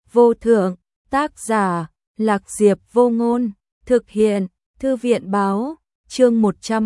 vô thượng, tác giả, Lạc Diệp Vô Ngôn, thực hiện, Thư viện báo, chương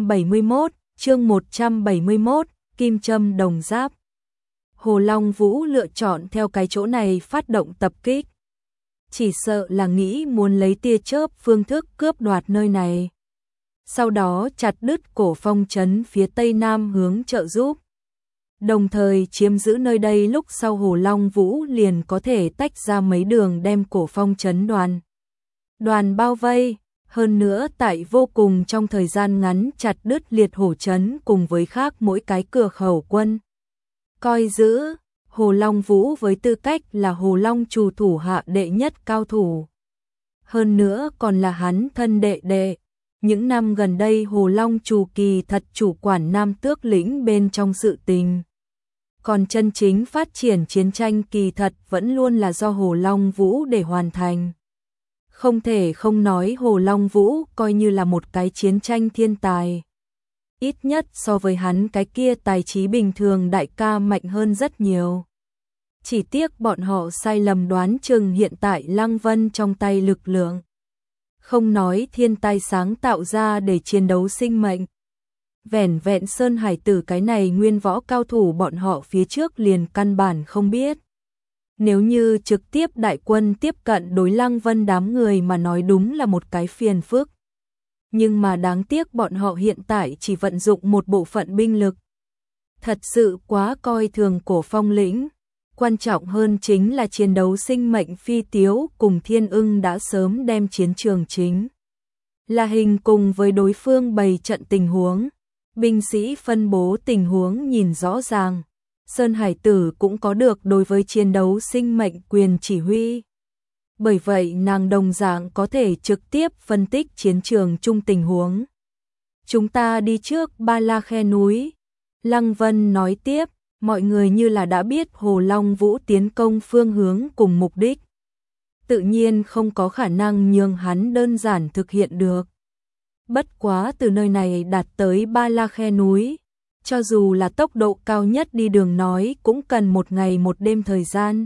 171, Kim Châm Đồng Giáp. Hồ Long Vũ lựa chọn theo cái chỗ này phát động tập kích. Chỉ sợ là nghĩ muốn lấy tia chớp phương thức cướp đoạt nơi này. Sau đó chặt đứt cổ phong trấn phía tây nam hướng trợ giúp. Đồng thời chiếm giữ nơi đây, lúc sau Hồ Long Vũ liền có thể tách ra mấy đường đem cổ phong trấn đoàn bao vây. Hơn nữa tại vô cùng trong thời gian ngắn chặt đứt liệt hổ trấn cùng với khác mỗi cái cửa khẩu quân coi giữ. Hồ Long Vũ với tư cách là Hồ Long Trù thủ hạ đệ nhất cao thủ. Hơn nữa còn là hắn thân đệ đệ. Những năm gần đây Hồ Long Trù kỳ thật chủ quản Nam Tước lĩnh bên trong sự tình. Còn chân chính phát triển chiến tranh kỳ thật vẫn luôn là do Hồ Long Vũ để hoàn thành. Không thể không nói Hồ Long Vũ coi như là một cái chiến tranh thiên tài. Ít nhất so với hắn cái kia tài trí bình thường đại ca mạnh hơn rất nhiều. Chỉ tiếc bọn họ sai lầm đoán chừng hiện tại Lăng Vân trong tay lực lượng. Không nói thiên tai sáng tạo ra để chiến đấu sinh mệnh. Vẻn vẹn Sơn Hải Tử cái này nguyên võ cao thủ bọn họ phía trước liền căn bản không biết. Nếu như trực tiếp đại quân tiếp cận đối Lăng Vân đám người mà nói đúng là một cái phiền phức. Nhưng mà đáng tiếc bọn họ hiện tại chỉ vận dụng một bộ phận binh lực. Thật sự quá coi thường cổ phong lĩnh. Quan trọng hơn chính là chiến đấu sinh mệnh phi tiếu cùng Thiên Ưng đã sớm đem chiến trường chính là hình cùng với đối phương bày trận tình huống. Binh sĩ phân bố tình huống nhìn rõ ràng. Sơn Hải Tử cũng có được đối với chiến đấu sinh mệnh quyền chỉ huy. Bởi vậy nàng đồng dạng có thể trực tiếp phân tích chiến trường chung tình huống. Chúng ta đi trước Ba La Khe núi. Lăng Vân nói tiếp, mọi người như là đã biết Hồ Long Vũ tiến công phương hướng cùng mục đích. Tự nhiên không có khả năng nhường hắn đơn giản thực hiện được. Bất quá từ nơi này đạt tới Ba La Khe núi, cho dù là tốc độ cao nhất đi đường nói cũng cần một ngày một đêm thời gian.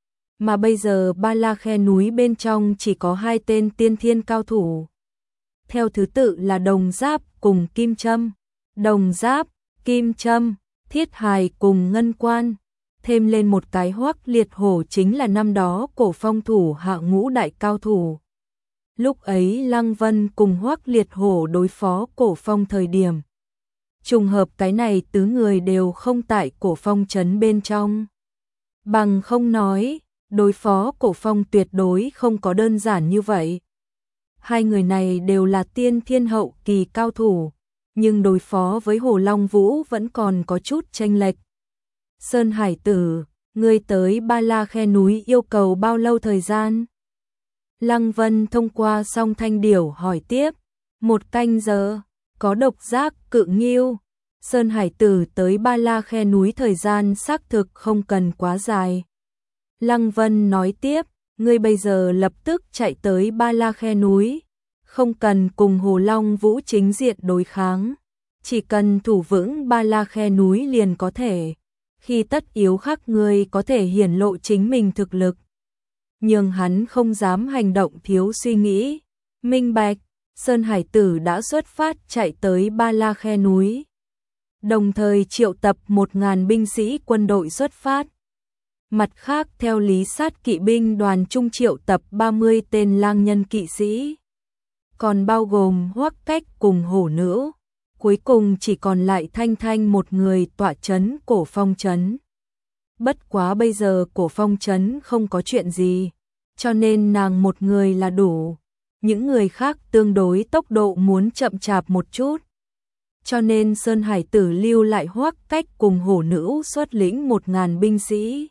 Mà bây giờ Ba La Khe núi bên trong chỉ có hai tên tiên thiên cao thủ. Theo thứ tự là Đồng Giáp cùng Kim Châm. Đồng Giáp, Kim Châm, Thiết Hài cùng Ngân Quan. Thêm lên một cái Hoắc Liệt Hổ chính là năm đó cổ phong thủ hạ ngũ đại cao thủ. Lúc ấy Lăng Vân cùng Hoắc Liệt Hổ đối phó cổ phong thời điểm. Trùng hợp cái này tứ người đều không tại cổ phong trấn bên trong. Bằng không nói, đối phó cổ phong tuyệt đối không có đơn giản như vậy. Hai người này đều là tiên thiên hậu kỳ cao thủ, nhưng đối phó với Hồ Long Vũ vẫn còn có chút chênh lệch. Sơn Hải Tử, ngươi tới Ba La Khe núi yêu cầu bao lâu thời gian? Lăng Vân thông qua song thanh điểu hỏi tiếp. 1 canh giờ, có độc giác cự ngưu. Sơn Hải Tử tới Ba La Khe núi thời gian xác thực không cần quá dài. Lăng Vân nói tiếp, ngươi bây giờ lập tức chạy tới Ba La Khe núi. Không cần cùng Hồ Long Vũ chính diện đối kháng. Chỉ cần thủ vững Ba La Khe núi liền có thể. Khi tất yếu khắc ngươi có thể hiển lộ chính mình thực lực. Nhưng hắn không dám hành động thiếu suy nghĩ. Minh bạch, Sơn Hải Tử đã xuất phát chạy tới Ba La Khe núi. Đồng thời triệu tập 1000 binh sĩ quân đội xuất phát. Mặt khác theo lý sát kỵ binh đoàn trung triệu tập 30 tên lang nhân kỵ sĩ. Còn bao gồm Hoắc Cách cùng Hổ Nữ. Cuối cùng chỉ còn lại Thanh Thanh một người tọa trấn cổ phong trấn. Bất quá bây giờ cổ phong trấn không có chuyện gì, cho nên nàng một người là đủ. Những người khác tương đối tốc độ muốn chậm chạp một chút. Cho nên Sơn Hải Tử lưu lại Hoắc Cách cùng Hổ Nữ xuất lĩnh 1000 binh sĩ.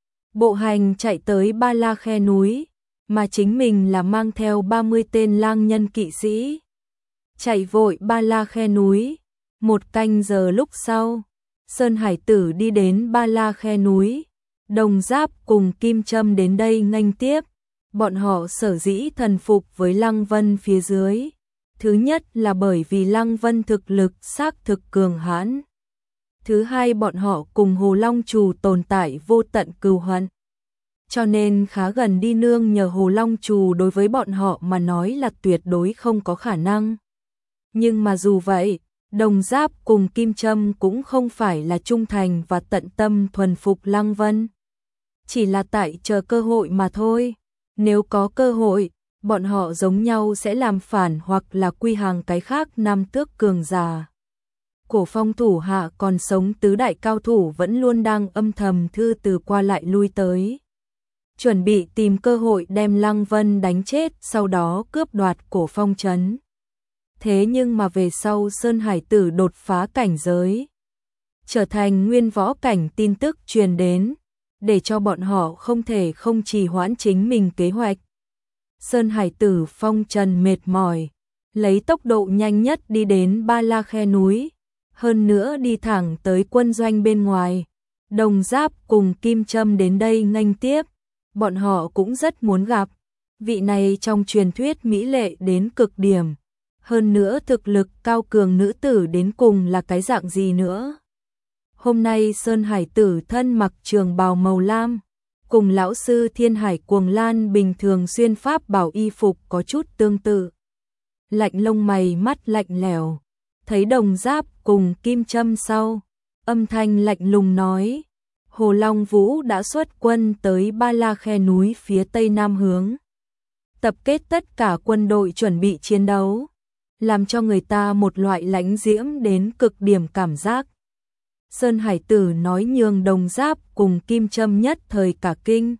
Bộ hành chạy tới Ba La Khe núi, mà chính mình là mang theo 30 tên lang nhân kỵ sĩ. Chạy vội Ba La Khe núi, 1 canh giờ lúc sau, Sơn Hải Tử đi đến Ba La Khe núi. Đồng Giáp cùng Kim Châm đến đây nghênh tiếp. Bọn họ sở dĩ thần phục với Lăng Vân phía dưới. Thứ nhất là bởi vì Lăng Vân thực lực xác thực cường hãn. Thứ hai bọn họ cùng Hồ Long Trù tồn tại vô tận cừu hận. cho nên khá gần đi nương nhờ Hồ Long Trù đối với bọn họ mà nói là tuyệt đối không có khả năng. Nhưng mà dù vậy, Đồng Giáp cùng Kim Trâm cũng không phải là trung thành và tận tâm thuần phục Lăng Vân. Chỉ là tại chờ cơ hội mà thôi. Nếu có cơ hội, bọn họ giống nhau sẽ làm phản hoặc là quy hàng cái khác nam tước cường giả. Cổ Phong thủ hạ còn sống tứ đại cao thủ vẫn luôn đang âm thầm thư từ qua lại lui tới. Chuẩn bị tìm cơ hội đem Lăng Vân đánh chết, sau đó cướp đoạt Cổ Phong trấn. Thế nhưng mà về sau Sơn Hải Tử đột phá cảnh giới, trở thành nguyên võ cảnh, tin tức truyền đến, để cho bọn họ không thể không trì hoãn chính mình kế hoạch. Sơn Hải Tử phong trần mệt mỏi, lấy tốc độ nhanh nhất đi đến Ba La khe núi, hơn nữa đi thẳng tới quân doanh bên ngoài. Đồng Giáp cùng Kim Trâm đến đây nghênh tiếp, bọn họ cũng rất muốn gặp. Vị này trong truyền thuyết mỹ lệ đến cực điểm, hơn nữa thực lực cao cường nữ tử đến cùng là cái dạng gì nữa. Hôm nay Sơn Hải Tử thân mặc trường bào màu lam, cùng lão sư Thiên Hải Cuồng Lan bình thường xuyên pháp bảo y phục có chút tương tự. Lạnh lông mày, mắt lạnh lẽo, thấy Đồng Giáp cùng Kim Trâm sau, âm thanh lạnh lùng nói: Hồ Long Vũ đã xuất quân tới Ba La khe núi phía tây nam hướng, tập kết tất cả quân đội chuẩn bị chiến đấu, làm cho người ta một loại lãnh diễm đến cực điểm cảm giác. Sơn Hải Tử nói nhường Đồng Giáp cùng Kim Trâm nhất thời cả kinh.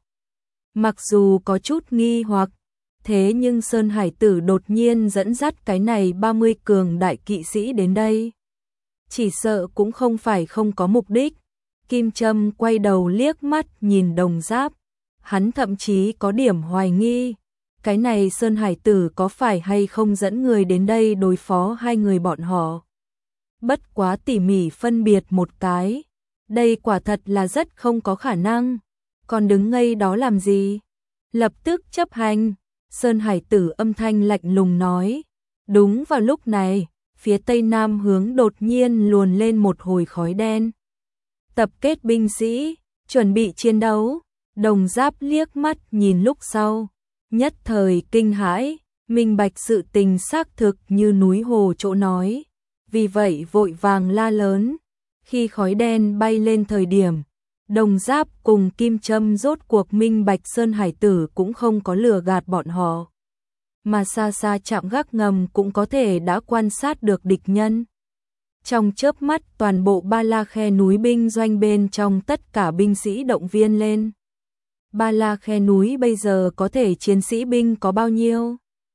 Mặc dù có chút nghi hoặc, thế nhưng Sơn Hải Tử đột nhiên dẫn dắt cái này 30 cường đại kỵ sĩ đến đây, chỉ sợ cũng không phải không có mục đích. Kim Trâm quay đầu liếc mắt nhìn Đồng Giáp, hắn thậm chí có điểm hoài nghi, cái này Sơn Hải Tử có phải hay không dẫn người đến đây đối phó hai người bọn họ. Bất quá tỉ mỉ phân biệt một cái, đây quả thật là rất không có khả năng, còn đứng ngây đó làm gì? Lập tức chấp hành. Sơn Hải Tử âm thanh lạnh lùng nói. Đúng vào lúc này, phía tây nam hướng đột nhiên luồn lên một hồi khói đen. Tập kết binh sĩ, chuẩn bị chiến đấu. Đồng Giáp liếc mắt nhìn lúc sau, nhất thời kinh hãi, minh bạch sự tình xác thực như núi hồ chỗ nói, vì vậy vội vàng la lớn. Khi khói đen bay lên thời điểm, Đồng Giáp cùng Kim Trâm rốt cuộc minh bạch Sơn Hải Tử cũng không có lừa gạt bọn họ, mà xa xa trạm gác ngầm cũng có thể đã quan sát được địch nhân. Trong chớp mắt toàn bộ Ba La khe núi binh doanh bên trong tất cả binh sĩ động viên lên. Ba La khe núi bây giờ có thể chiến sĩ binh có bao nhiêu?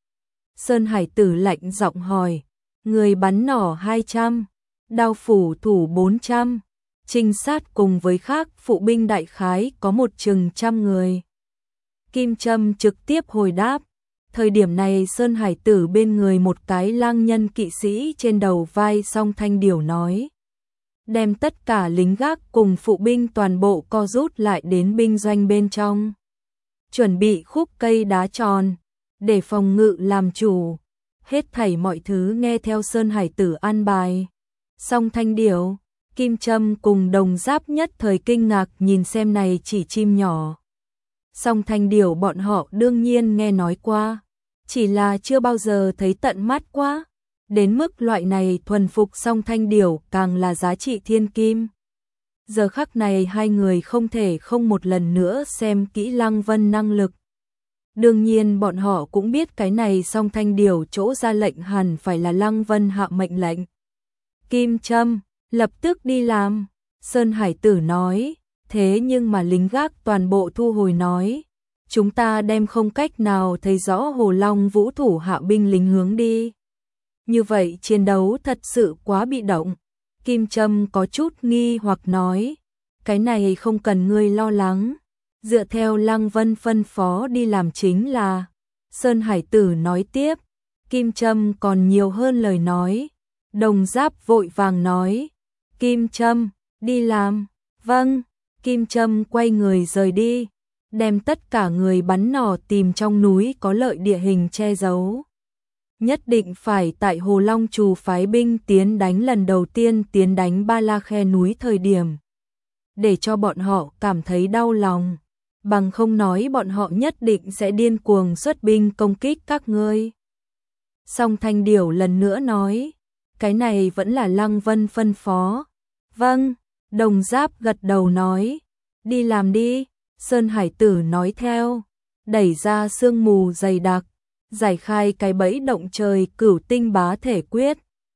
Sơn Hải Tử lạnh giọng hỏi. Người bắn nỏ 200, đao phủ thủ 400, trinh sát cùng với khác phụ binh đại khái có một chừng 100 người. Kim Trâm trực tiếp hồi đáp. Thời điểm này Sơn Hải Tử bên người một cái lang nhân kỵ sĩ trên đầu vai Song Thanh Điểu nói. Đem tất cả lính gác cùng phụ binh toàn bộ co rút lại đến binh doanh bên trong. Chuẩn bị khúc cây đá tròn, để phòng ngự làm chủ. Hết thảy mọi thứ nghe theo Sơn Hải Tử an bài. Song Thanh Điểu, Kim Trâm cùng Đồng Giáp nhất thời kinh ngạc nhìn xem này chỉ chim nhỏ. Song Thanh Điểu bọn họ đương nhiên nghe nói qua, chỉ là chưa bao giờ thấy tận mắt qua. Đến mức loại này thuần phục Song Thanh Điểu càng là giá trị thiên kim. Giờ khắc này hai người không thể không một lần nữa xem kỹ Lăng Vân năng lực. Đương nhiên bọn họ cũng biết cái này Song Thanh Điểu chỗ ra lệnh hẳn phải là Lăng Vân hạ mệnh lệnh. Kim Trâm, lập tức đi làm. Sơn Hải Tử nói, thế nhưng mà lính gác toàn bộ thu hồi nói. Chúng ta đem không cách nào thấy rõ Hồ Long Vũ thủ hạ binh lính hướng đi. Như vậy chiến đấu thật sự quá bị động. Kim Trâm có chút nghi hoặc nói, cái này không cần ngươi lo lắng. Dựa theo Lăng Vân phân phó đi làm chính là. Sơn Hải Tử nói tiếp. Kim Trâm còn nhiều hơn lời nói. Đồng Giáp vội vàng nói. Kim Trâm, đi làm. Vâng. Kim Trâm quay người rời đi, đem tất cả người bắn nỏ tìm trong núi có lợi địa hình che giấu. Nhất định phải tại Hồ Long Trù phái binh tiến đánh lần đầu tiên tiến đánh Ba La khe núi thời điểm, để cho bọn họ cảm thấy đau lòng. bằng không nói bọn họ nhất định sẽ điên cuồng xuất binh công kích các ngươi. Song Thanh Điểu lần nữa nói, cái này vẫn là Lăng Vân phân phó. Vâng, Đồng Giáp gật đầu nói, đi làm đi. Sơn Hải Tử nói theo, đẩy ra sương mù dày đặc, giải khai cái bẫy động trời Cửu Tinh Bá Thể Quyết,